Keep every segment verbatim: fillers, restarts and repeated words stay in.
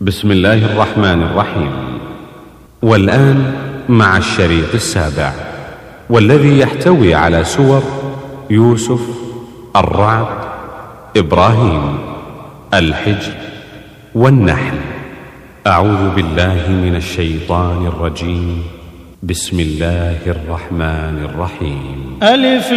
بسم الله الرحمن الرحيم. والآن مع الشريط السابع، والذي يحتوي على سور يوسف، الرعد، إبراهيم، الحجر، والنحل. أعوذ بالله من الشيطان الرجيم. بسم الله الرحمن الرحيم. ألف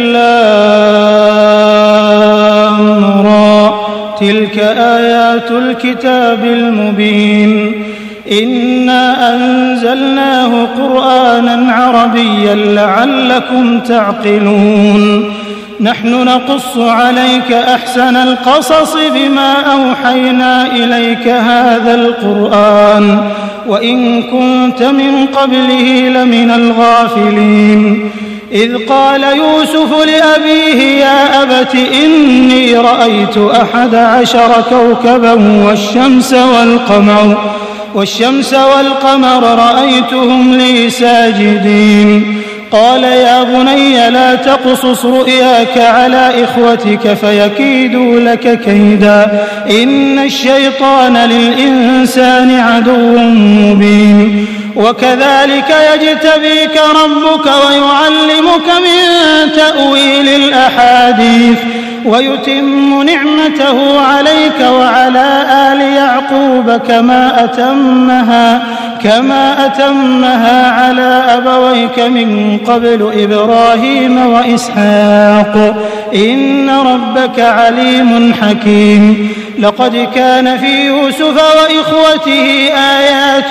لام را، تلك آيات الكتاب المبين. إنا أنزلناه قرآنا عربيا لعلكم تعقلون. نحن نقص عليك أحسن القصص بما أوحينا إليك هذا القرآن وإن كنت من قبله لمن الغافلين. إذ قال يوسف لأبيه يا أبت إني رأيت أحد عشر كوكبا والشمس والقمر والشمس والقمر رأيتهم لي ساجدين. قال يا بني لا تقصص رؤياك على إخوتك فيكيدوا لك كيدا إن الشيطان للإنسان عدو مبين. وكذلك يجتبيك ربك ويعلمك من تأويل الأحاديث ويتم نعمته عليك وعلى آل يعقوب كما أتمها كما أتمها على أبويك من قبل إبراهيم وإسحاق إن ربك عليم حكيم. لقد كان في يوسف وإخوته آيات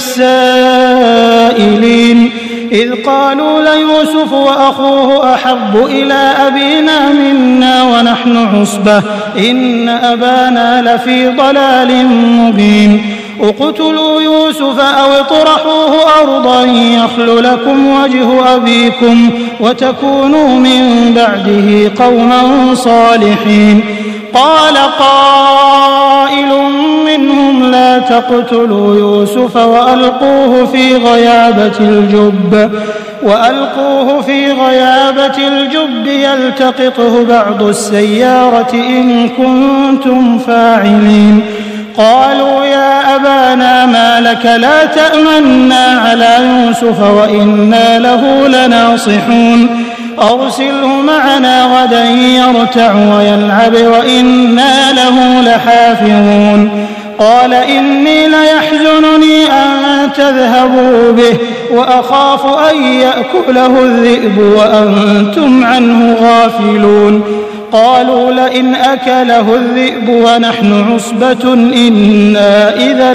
للسائلين إذ قالوا ليوسف وأخوه أحب إلى أبينا منا ونحن عصبة إن أبانا لفي ضلال مبين. اقتلوا يوسف أو اطرحوه أرضا يخل لكم وجه أبيكم وتكونوا من بعده قوما صالحين. قال قائل منهم لا تقتلوا يوسف وألقوه في غيابة الجب وألقوه في غيابة الجب يلتقطه بعض السيارة إن كنتم فاعلين. قالوا يا أبانا ما لك لا تأمنا على يوسف وإنا له لناصحون. أرسله معنا غدا يرتع ويلعب وإنا له لحافظون. قال إني ليحزنني أن تذهبوا به وأخاف أن يأكله الذئب وأنتم عنه غافلون. قالوا لئن أكله الذئب ونحن عصبة إنا إذا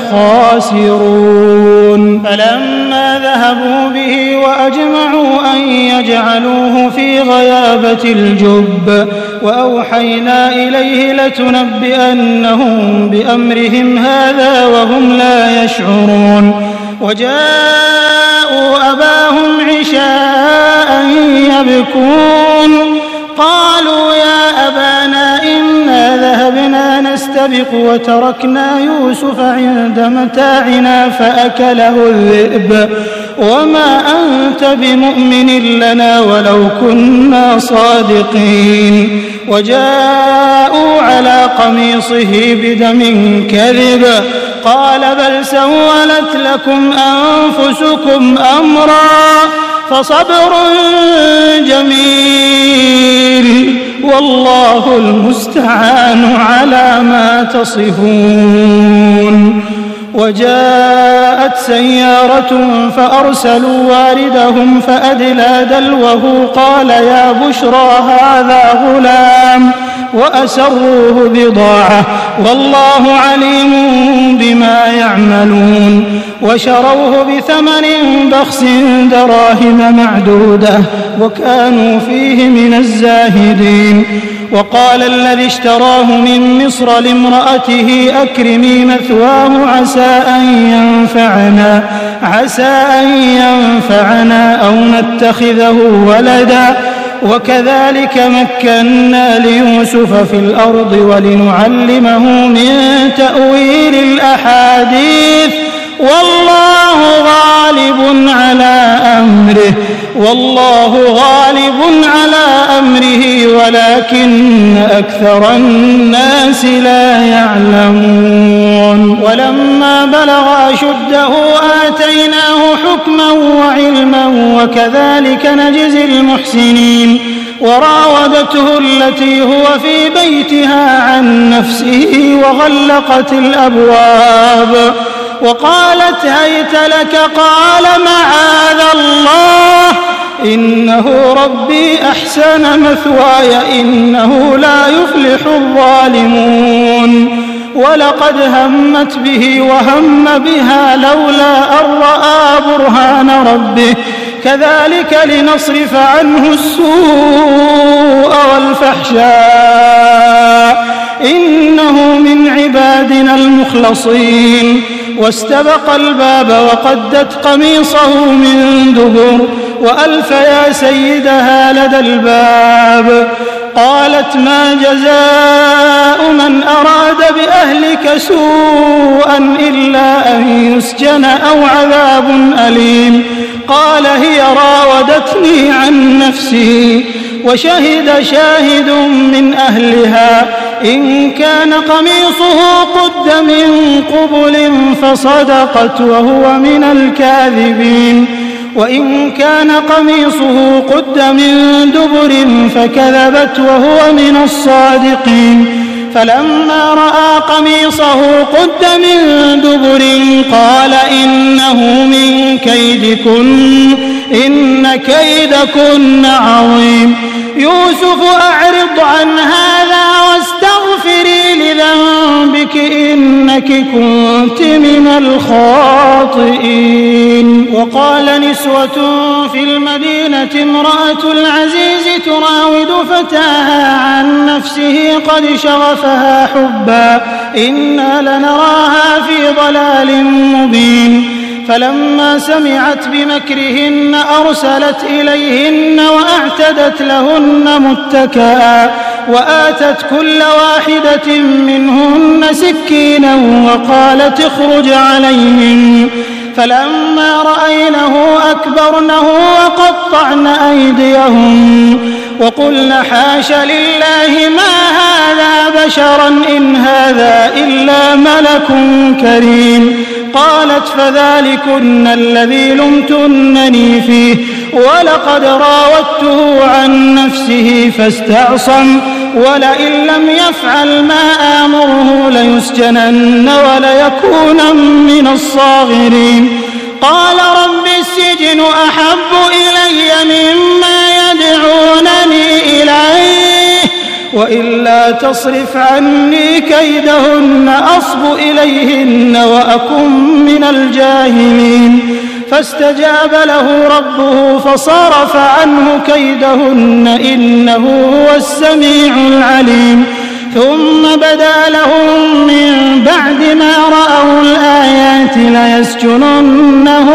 لخاسرون. فلما ذهبوا به وأجمعوا أن يجعلوه في غيابة الجب وأوحينا إليه لتنبئنهم بأمرهم هذا وهم لا يشعرون. وجاءوا أباهم عشاء يبكون. قالوا يا أبانا إنا ذهبنا نستبق وتركنا يوسف عند متاعنا فأكله الذئب وما أنت بمؤمن لنا ولو كنا صادقين. وجاءوا على قميصه بدم كذب قال بل سولت لكم أنفسكم أمرا فصبر جميل والله المستعان على ما تصفون. وجاءت سيارة فأرسلوا واردهم فأدلى دلوه قال يا بشرى هذا غلام وأسروه بضاعة والله عليم بما يعملون. وشروه بثمن بخس دراهم معدودة وكانوا فيه من الزاهدين. وقال الذي اشتراه من مصر لامرأته أكرمي مثواه عسى أن ينفعنا عسى أن ينفعنا أو نتخذه ولدا. وكذلك مكنا ليوسف في الأرض ولنعلمه من تأويل الأحاديث والله غالب غالب على أمره والله غالب على أمره ولكن أكثر الناس لا يعلمون ولما بلغ أشده آتيناه حكما وعلما وكذلك نجزي المحسنين وراودته التي هو في بيتها عن نفسه وغلقت الأبواب وقالت هيت لك قال معاذ الله إنه ربي أحسن مثواي إنه لا يفلح الظالمون ولقد همت به وهم بها لولا أن رأى برهان ربه كذلك لنصرف عنه السوء والفحشاء إنه من عبادنا المخلصين واستبق الباب وقدت قميصه من دبر وألف يا سيدها لدى الباب قالت ما جزاء من أراد بأهلك سوءا إلا أن يسجن أو عذاب أليم قال هي راودتني عن نفسي وشهد شاهد من أهلها إن كان قميصه قد من قبل فصدقت وهو من الكاذبين وإن كان قميصه قد من دبر فكذبت وهو من الصادقين فلما رأى قميصه قد من دبر قال إنه من كيدكن إن كيدكن عظيم يوسف أعرض عن هذا واستغفري لذنبك إنك كنت من الخاطئين وقال نسوة في المدينة امرأة العزيز تراود فتاها عن نفسه قد شغفها حبا إنا لنراها في ضلال مبين فلما سمعت بمكرهن أرسلت إليهن وأعتدت لهن متكئا وآتت كل واحدة منهن سكينا وقالت اخرج عليهن فلما رأينه أكبرنه وقطعن أيديهم وقلن حاش لله ما هذا بشرا إن هذا إلا ملك كريم قالت فذلكن الذي لمتنني فيه ولقد راودته عن نفسه فاستعصم ولئن لم يفعل ما آمره ليسجنن وليكونا من الصاغرين قال رب السجن أحب إلي مما يدعونني إليه وإلا تصرف عني كيدهن أصب إليهن وأكن من الجاهلين فاستجاب له ربه فصرف عنه كيدهن إنه هو السميع العليم ثم بدا لهم من بعد ما رأوا الآيات ليسجننه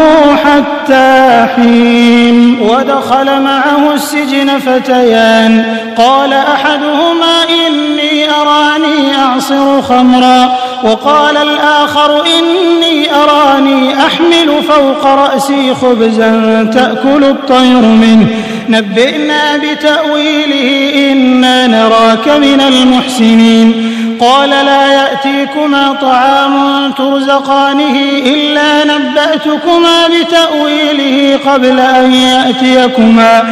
حتى حين ودخل معه السجن فتيان قال أحدهما إني أراني أعصر خمرا وقال الآخر إني أراني أحمل فوق رأسي خبزا تأكل الطير منه نبئنا بتأويله إنا نراك من المحسنين قال لا يأتيكما طعام ترزقانه إلا نبأتكما بتأويله قبل أن يأتيكما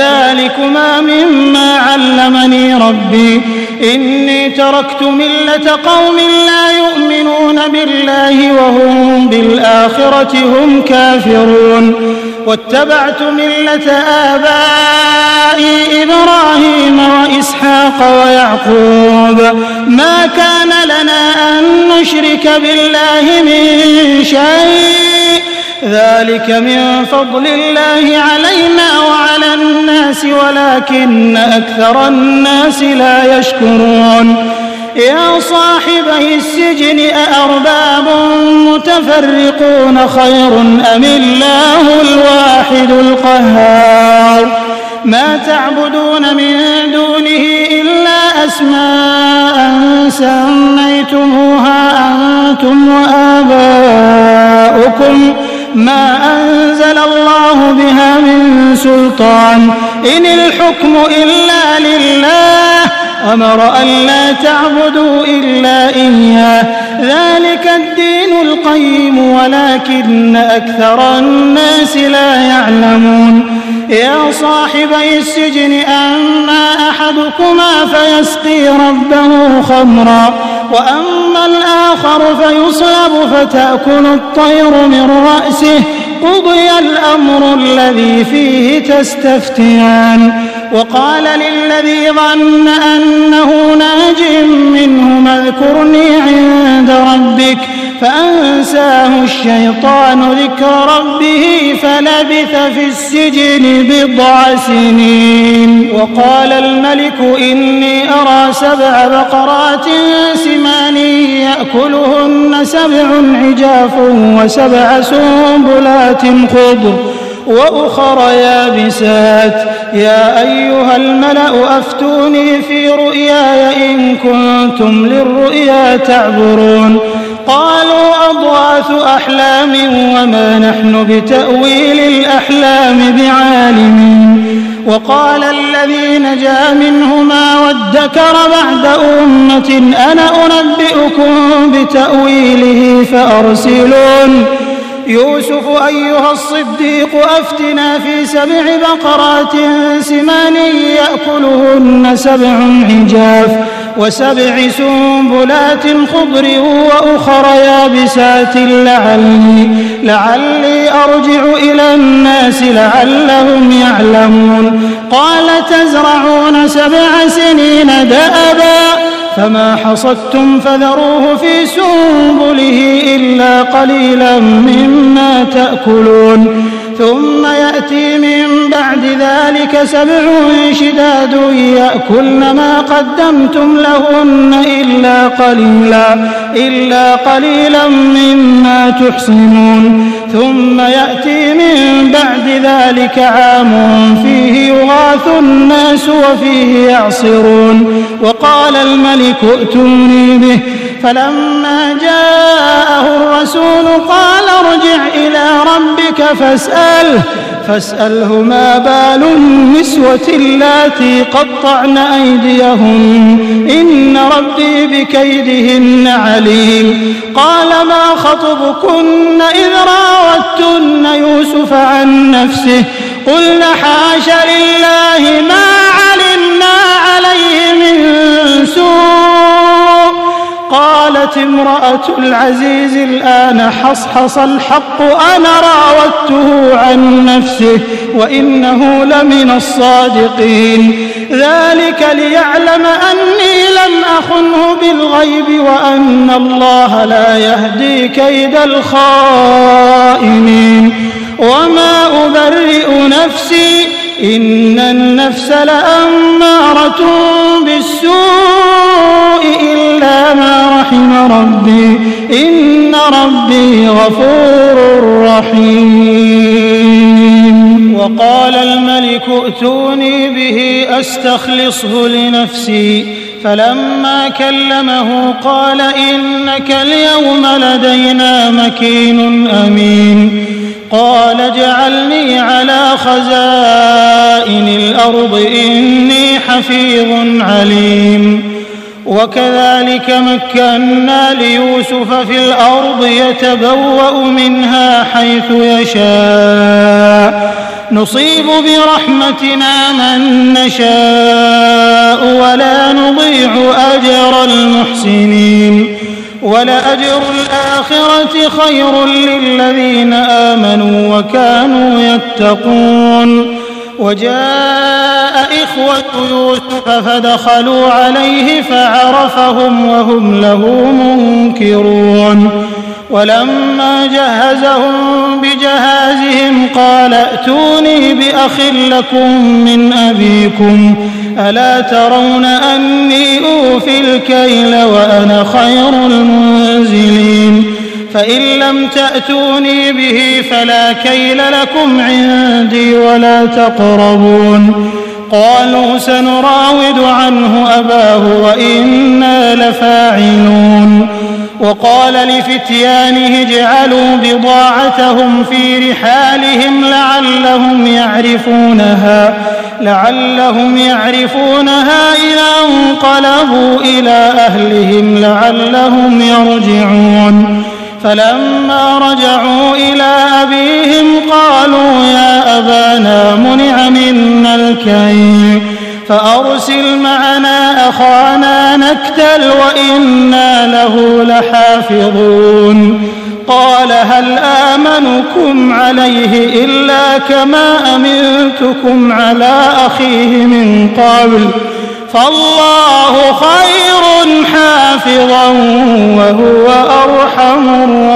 ذلكما مما علمني ربي إني تركت ملة قوم لا يؤمنون بالله وهم بالآخرة هم كافرون واتبعت ملة آبائي إبراهيم وإسحاق ويعقوب ما كان لنا أن نشرك بالله من شيء ذلك من فضل الله علينا وعلى الناس ولكن أكثر الناس لا يشكرون يا صاحبي السجن أأرباب متفرقون خير أم الله الواحد القهار ما تعبدون من دونه إلا أسماء سميتموها أنتم وآباؤكم ما أنزل الله بها من سلطان إن الحكم إلا لله أمر ألا تعبدوا إلا إياه ذلك الدين القيم ولكن أكثر الناس لا يعلمون يا صاحبي السجن أما أحدكما فيسقي ربه خمرا وأما الآخر فيصلب فتأكل الطير من رأسه قضي الأمر الذي فيه تستفتيان وقال للذي ظن أنه ناج منه اذكرني عند ربك فأنساه الشيطان ذكر ربه فلبث في السجن بضع سنين وقال الملك إني أرى سبع بقرات سمان يأكلهن سبع عجاف وسبع سنبلات خضر وأخر يابسات يا أيها الملأ أفتوني في رؤياي إن كنتم للرؤيا تعبرون قالوا أضغاث أحلام وما نحن بتأويل الأحلام بعالمين وقال الذي نجا منهما وادكر بعد أمة أنا أنبئكم بتأويله فأرسلون يوسف أيها الصديق أفتنا في سبع بقرات سمان يأكلهن سبع عجاف وسبع سنبلات خضر وأخر يابسات لعلي, لعلي أرجع إلى الناس لعلهم يعلمون قال تزرعون سبع سنين دأبا فما حصدتم فذروه في سنبله إلا قليلا مما تأكلون ثم يأتي من بعد ذلك سبع شداد يأكلن ما قدمتم لهن إلا قليلا, إلا قليلا مما تحصنون ثم يأتي من بعد ذلك عام فيه يغاث الناس وفيه يعصرون وقال الملك ائتوني به فلما جاءه الرسول قال ارجع إلى ربك فاسأله فاسأله ما بال النسوة اللاتي قطعن أيديهن إن ربي بكيدهن عليم قال ما خطبكن إذ راوتن يوسف عن نفسه قلن حاش لله ما علمنا عليه من سوء قالت امرأة العزيز الآن حصحص الحق أنا راودته عن نفسه وإنه لمن الصادقين ذلك ليعلم أني لم أخنه بالغيب وأن الله لا يهدي كيد الخائنين وما أبرئ نفسي إن النفس لأمارة بالسوء إلا ما رحم ربي إن ربي غفور رحيم وقال الملك ائتوني به أستخلصه لنفسي فلما كلمه قال إنك اليوم لدينا مكين أمين قال اجعلني على خزائن الأرض إني حفيظ عليم وكذلك مكنا ليوسف في الأرض يتبوأ منها حيث يشاء نصيب برحمتنا من نشاء ولا نضيع أجر المحسنين ولأجر الآخرة خير للذين آمنوا وكانوا يتقون وجاء إخوة يوسف فدخلوا عليه فعرفهم وهم له منكرون ولما جهزهم بجهازهم قال ائتوني بأخ لكم من أبيكم ألا ترون أني أوفي الكيل وأنا خير المنزلين فإن لم تأتوني به فلا كيل لكم عندي ولا تقربون قالوا سنراود عنه أباه وإنا لفاعلون وقال لفتيانه اجعلوا بضاعتهم في رحالهم لعلهم يعرفونها لعلهم يعرفونها إذا انقلبوا إلى أهلهم لعلهم يرجعون فلما رجعوا إلى أبيهم قالوا يا أبانا منع منا الكيل فأرسل معنا أخانا نكتل وإنا له لحافظون قال هل آمنكم عليه إلا كما أمنتكم على أخيه من قبل فالله خير حافظا وهو أرحم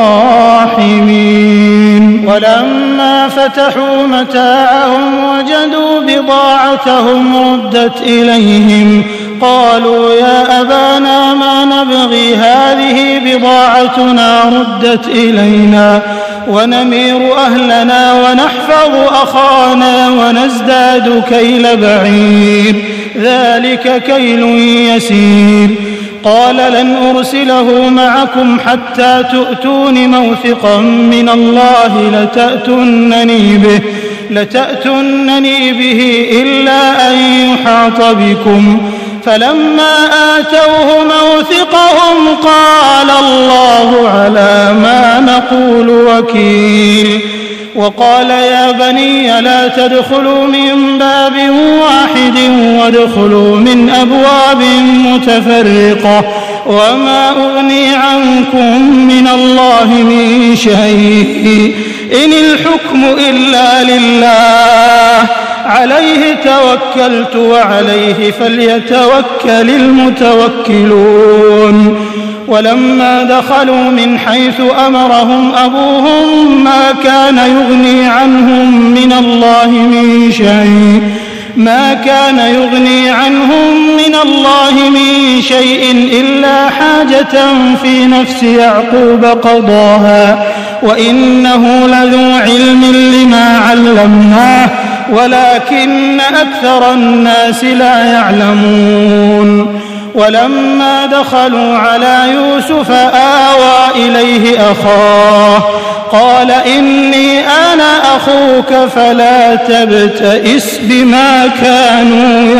الراحمين. ولما فتحوا متاعهم وجدوا بضاعتهم ردت إليهم قالوا يا أبانا ما نبغي هذه بضاعتنا ردت إلينا ونمير أهلنا ونحفظ أخانا ونزداد كيل بعير ذلك كيل يسير. قال لن أرسله معكم حتى تؤتون موثقا من الله لتأتونني به لتأتونني به إلا أن يحاط بكم فلما آتوه موثقهم قال الله على ما نقول وكيل. وقال يا بني لا تدخلوا من باب واحد وادخلوا من أبواب متفرقة وما أغني عنكم من الله من شيء إن الحكم إلا لله عليه توكلت وعليه فليتوكل المتوكلون. ولما دخلوا من حيث أمرهم أبوهم ما كان يغني عنهم من الله من شيء ما كان يغني عنهم من الله من شيء إلا حاجة في نفس يعقوب قضاها وإنه لذو علم لما علمناه ولكن أكثر الناس لا يعلمون. ولما دخلوا على يوسف آوى إليه أخاه قال إني أنا أخوك فلا تبتئس بما كانوا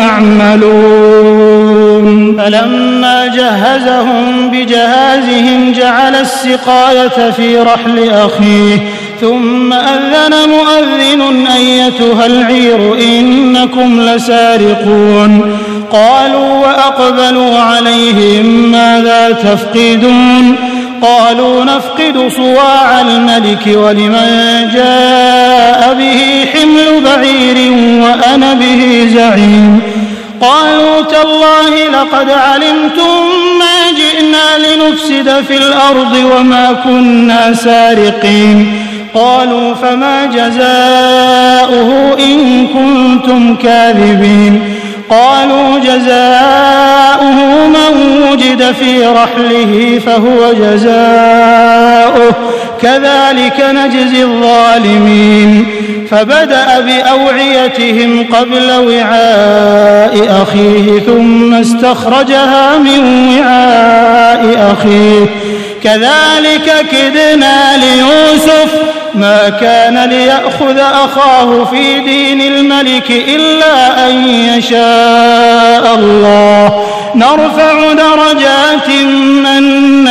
يعملون. فلما جهزهم بجهازهم جعل السقاية في رحل أخيه ثم أذن مؤذن أيتها العير إنكم لسارقون. قالوا وأقبلوا عليهم ماذا تفقدون قالوا نفقد صواع الملك ولمن جاء به حمل بعير وأنا به زعيم. قالوا تالله لقد علمتم ما جئنا لنفسد في الأرض وما كنا سارقين. قالوا فما جزاؤه إن كنتم كاذبين. قالوا جزاؤه من وجد في رحله فهو جزاؤه كذلك نجزي الظالمين. فبدأ بأوعيتهم قبل وعاء أخيه ثم استخرجها من وعاء أخيه كذلك كدنا ليوسف ما كان ليأخذ أخاه في دين الملك إلا أن يشاء الله نرفع درجات من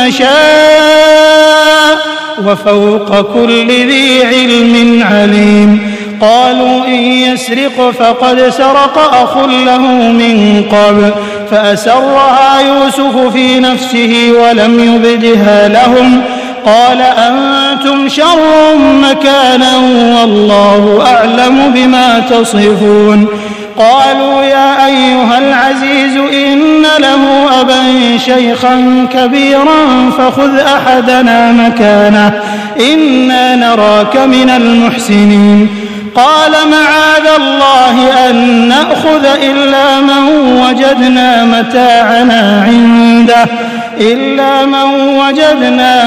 نشاء وفوق كل ذي علم عليم. قالوا إن يسرق فقد سرق أخ له من قبل فأسرها يوسف في نفسه ولم يبدها لهم. قال أنتم شر مكانا والله أعلم بما تصفون. قالوا يا أيها العزيز إن له أبا شيخا كبيرا فخذ أحدنا مكانه إنا نراك من المحسنين. قال معاذ الله أن نأخذ إلا من وجدنا متاعنا عنده إلا من وجدنا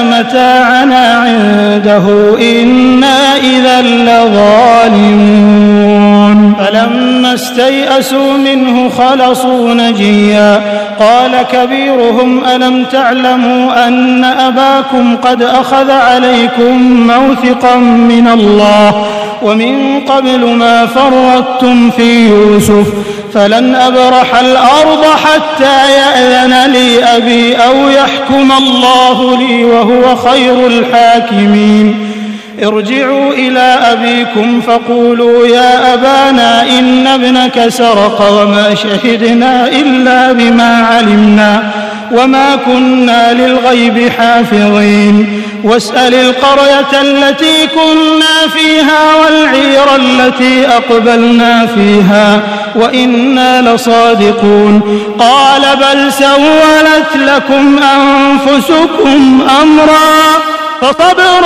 متاعنا عنده إنا إذا لظالمون. فلما استيئسوا منه خلصوا نجيا قال كبيرهم ألم تعلموا أن أباكم قد أخذ عليكم موثقا من الله ومن قبل ما فرطتم في يوسف فلن أبرح الأرض حتى يأذن لي أبي أو يحكم الله لي وهو خير الحاكمين ارجعوا إلى أبيكم فقولوا يا أبانا إن ابنك سرق وما شهدنا إلا بما علمنا وما كنا للغيب حافظين واسأل القرية التي كنا فيها والعير التي أقبلنا فيها وإنا لصادقون قال بل سولت لكم أنفسكم أمرا فصبر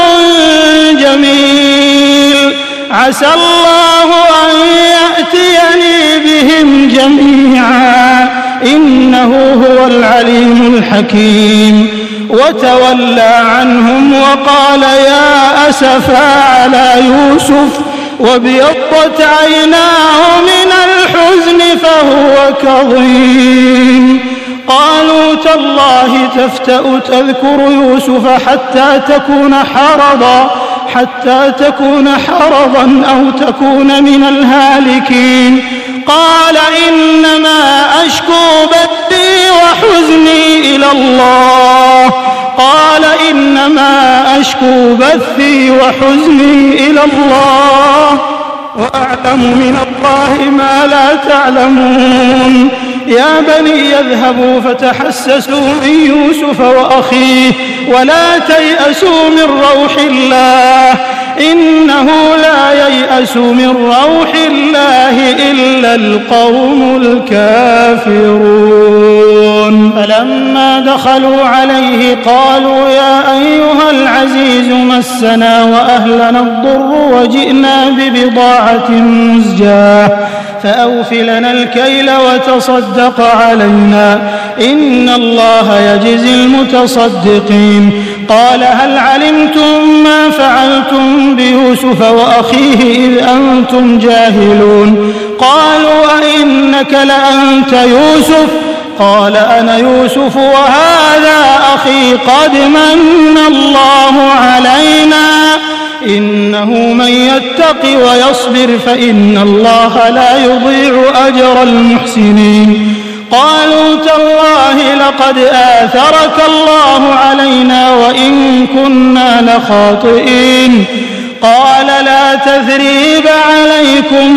جميل عسى الله أن يأتيني بهم جميعا إنه هو العليم الحكيم وتولى عنهم وقال يا أسفا على يوسف وابيضت عيناه من الحزن فهو كظيم قالوا تالله تفتأ تذكر يوسف حتى تكون حرضا حتى تكون حرضا أو تكون من الهالكين قال إنما أشكو بثي وحزني إلى الله قال إنما أشكو بثي وحزني إلى الله وأعلم من الله ما لا تعلمون يا بني يذهبوا فتحسسوا من يوسف وأخيه ولا تيأسوا من روح الله إنه لا ييأس من روح الله إلا القوم الكافرون فلما دخلوا عليه قالوا يا أيها العزيز مسنا وأهلنا الضر وجئنا ببضاعة مزجاة فأوف لنا الكيل وتصدق علينا إن الله يجزي المتصدقين قال هل علمتم ما فعلتم بيوسف وأخيه إذ أنتم جاهلون قالوا أئنك لأنت يوسف قال أنا يوسف وهذا أخي قد من الله علينا إنه من يتق ويصبر فإن الله لا يضيع أجر المحسنين قالوا تالله لقد آثرك الله علينا وإن كنا لخاطئين قال لا تثريب عليكم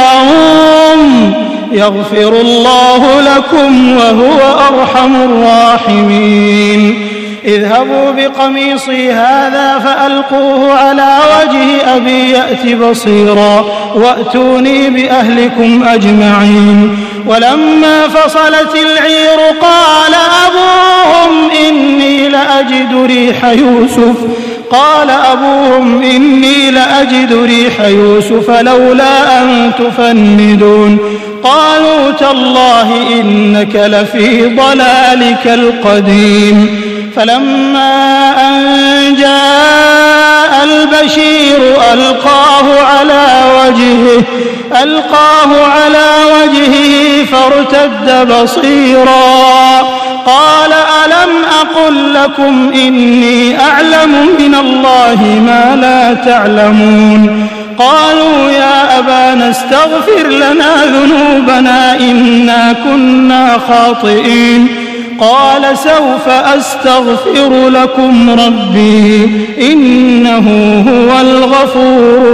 اليوم يغفر الله لكم وهو أرحم الراحمين اذهبوا بقميصي هذا فألقوه على وجه أبي يأت بصيرا وأتوني بأهلكم أجمعين ولما فصلت العير قال أبوهم إني لأجد ريح يوسف قال أبوهم إني لأجد ريح يوسف لولا أن تفندون قالوا تالله إنك لفي ضلالك القديم فلما أن جاء البشير ألقاه على وجهه ألقاه على وجهه فارتد بصيرا قال ألم أقل لكم إني أعلم من الله ما لا تعلمون قالوا يا أبانا استغفر لنا ذنوبنا إنا كنا خاطئين قال سوف أستغفر لكم ربي إنه هو الغفور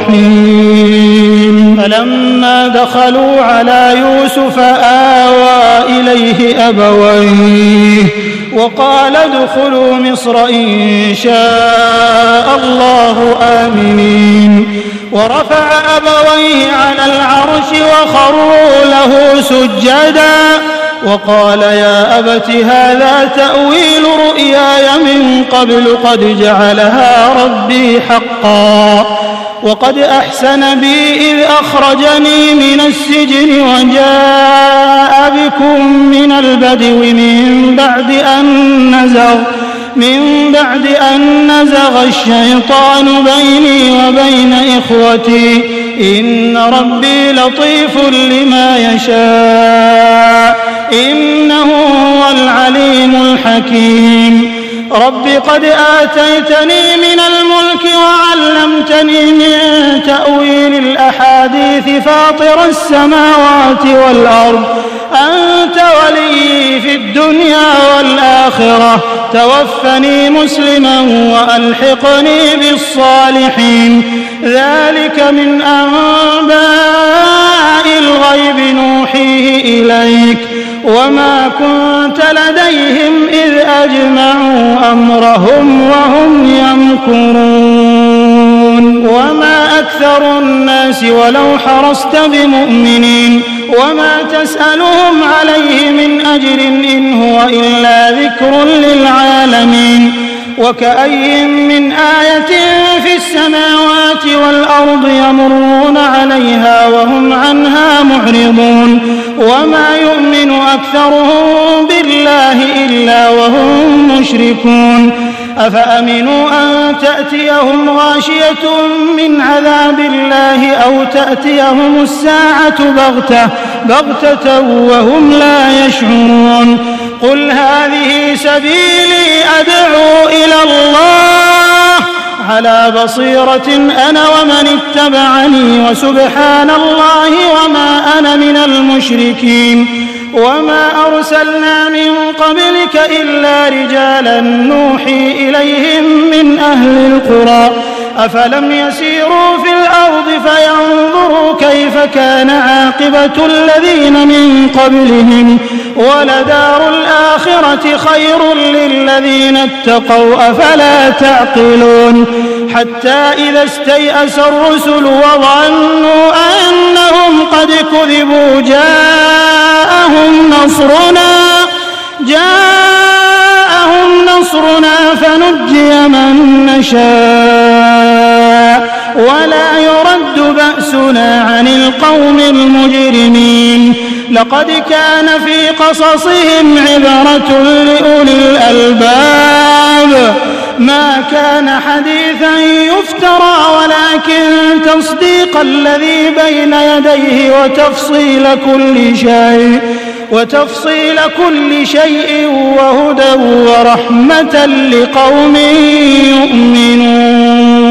الرحيم فلما دخلوا على يوسف آوى إليه أبويه وقال ادخلوا مصر إن شاء الله آمنين ورفع أبويه على العرش وخروا له سجدا وقال يا أبت هذا تأويل رؤياي من قبل قد جعلها ربي حقا وقد أحسن بي إذ أخرجني من السجن وجاء بكم من البدو من بعد أن نزغ من بعد أن نزغ الشيطان بيني وبين إخوتي إن ربي لطيف لما يشاء إنه هو العليم الحكيم رب قد آتيتني من الملك وعلمتني من تأويل الأحاديث فاطر السماوات والأرض أنت ولي في الدنيا والآخرة توفني مسلما وألحقني بالصالحين ذلك من أنباء الغيب نوحيه إليك وما كنت لديهم إذ أجمعوا أمرهم وهم يمكرون وما أكثر الناس ولو حرصت بمؤمنين وما تسألهم عليه من أجر إن هو إلا ذكر للعالمين وكأي من آية في السماوات والأرض يمرون عليها وهم عنها معرضون وما يؤمن أكثرهم بالله إلا وهم مشركون أفأمنوا أن تأتيهم غاشية من عذاب الله أو تأتيهم الساعة بغتة بغتة وهم لا يشعرون قل هذه سبيلي أدعو إلى الله على بصيرة أنا ومن اتبعني وسبحان الله وما أنا من المشركين وما أرسلنا من قبلك إلا رجالا نوحي إليهم من أهل القرى أفلم يسيروا في الأرض فينظروا كيف كان عاقبة الذين من قبلهم ولدار الآخرة خير للذين اتقوا أفلا تعقلون حتى إذا استيأس الرسل وظنوا أنهم قد كذبوا جاءهم نصرنا جاءهم نصرنا فنجي من نشاء ولا يرد بأسنا عن القوم المجرمين لقد كان في قصصهم عبرة لأولي الألباب ما كان حديثا يفترى ولكن تصديق الذي بين يديه وتفصيل كل شيء وتفصيل كل شيء وهدى ورحمة لقوم يؤمنون